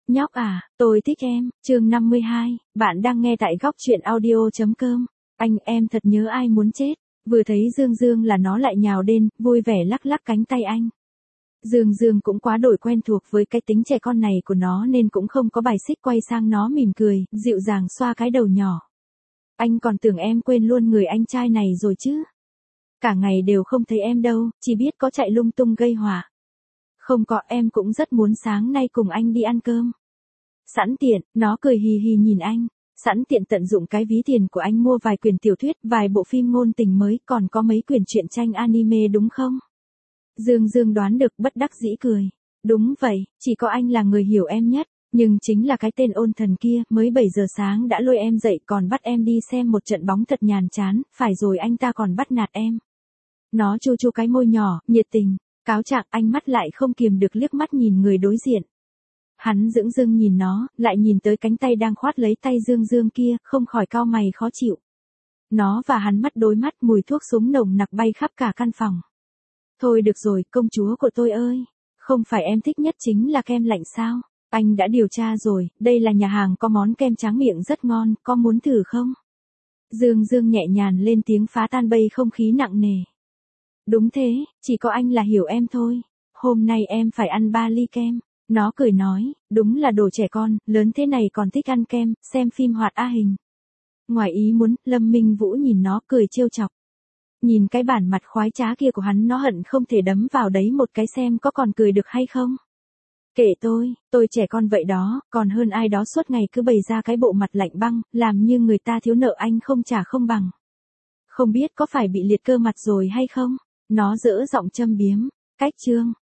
Nhóc à, tôi thích em, chương 52, bạn đang nghe tại góc truyện audio.com. Anh em thật nhớ ai muốn chết, vừa thấy Dương Dương là nó lại nhào đến, vui vẻ lắc lắc cánh tay anh. Dương Dương cũng quá đổi quen thuộc với cái tính trẻ con này của nó nên cũng không có bài xích, quay sang nó mỉm cười, dịu dàng xoa cái đầu nhỏ. Anh còn tưởng em quên luôn người anh trai này rồi chứ. Cả ngày đều không thấy em đâu, chỉ biết có chạy lung tung gây họa. Không có, em cũng rất muốn sáng nay cùng anh đi ăn cơm. Sẵn tiện, nó cười hì hì nhìn anh. Sẵn tiện tận dụng cái ví tiền của anh mua vài quyển tiểu thuyết, vài bộ phim ngôn tình mới, còn có mấy quyển truyện tranh anime đúng không? Dương Dương đoán được, bất đắc dĩ cười. Đúng vậy, chỉ có anh là người hiểu em nhất. Nhưng chính là cái tên ôn thần kia, mới 7 giờ sáng đã lôi em dậy còn bắt em đi xem một trận bóng thật nhàm chán, phải rồi anh ta còn bắt nạt em. Nó chu chu cái môi nhỏ, nhiệt tình, cáo trạng, anh mắt lại không kiềm được liếc mắt nhìn người đối diện. Hắn dửng dưng nhìn nó, lại nhìn tới cánh tay đang khoát lấy tay Dương Dương kia, không khỏi cau mày khó chịu. Nó và hắn mắt đối mắt, mùi thuốc súng nồng nặc bay khắp cả căn phòng. Thôi được rồi, công chúa của tôi ơi, không phải em thích nhất chính là kem lạnh sao? Anh đã điều tra rồi, đây là nhà hàng có món kem tráng miệng rất ngon, có muốn thử không? Dương Dương nhẹ nhàng lên tiếng phá tan bầy không khí nặng nề. Đúng thế, chỉ có anh là hiểu em thôi. Hôm nay em phải ăn 3 ly kem. Nó cười nói, đúng là đồ trẻ con, lớn thế này còn thích ăn kem, xem phim hoạt A hình. Ngoài ý muốn, Lâm Minh Vũ nhìn nó cười trêu chọc. Nhìn cái bản mặt khoái trá kia của hắn, nó hận không thể đấm vào đấy một cái xem có còn cười được hay không. Kệ tôi trẻ con vậy đó, còn hơn ai đó suốt ngày cứ bày ra cái bộ mặt lạnh băng, làm như người ta thiếu nợ anh không trả không bằng. Không biết có phải bị liệt cơ mặt rồi hay không? Nó giỡn giọng châm biếm. Cách chương.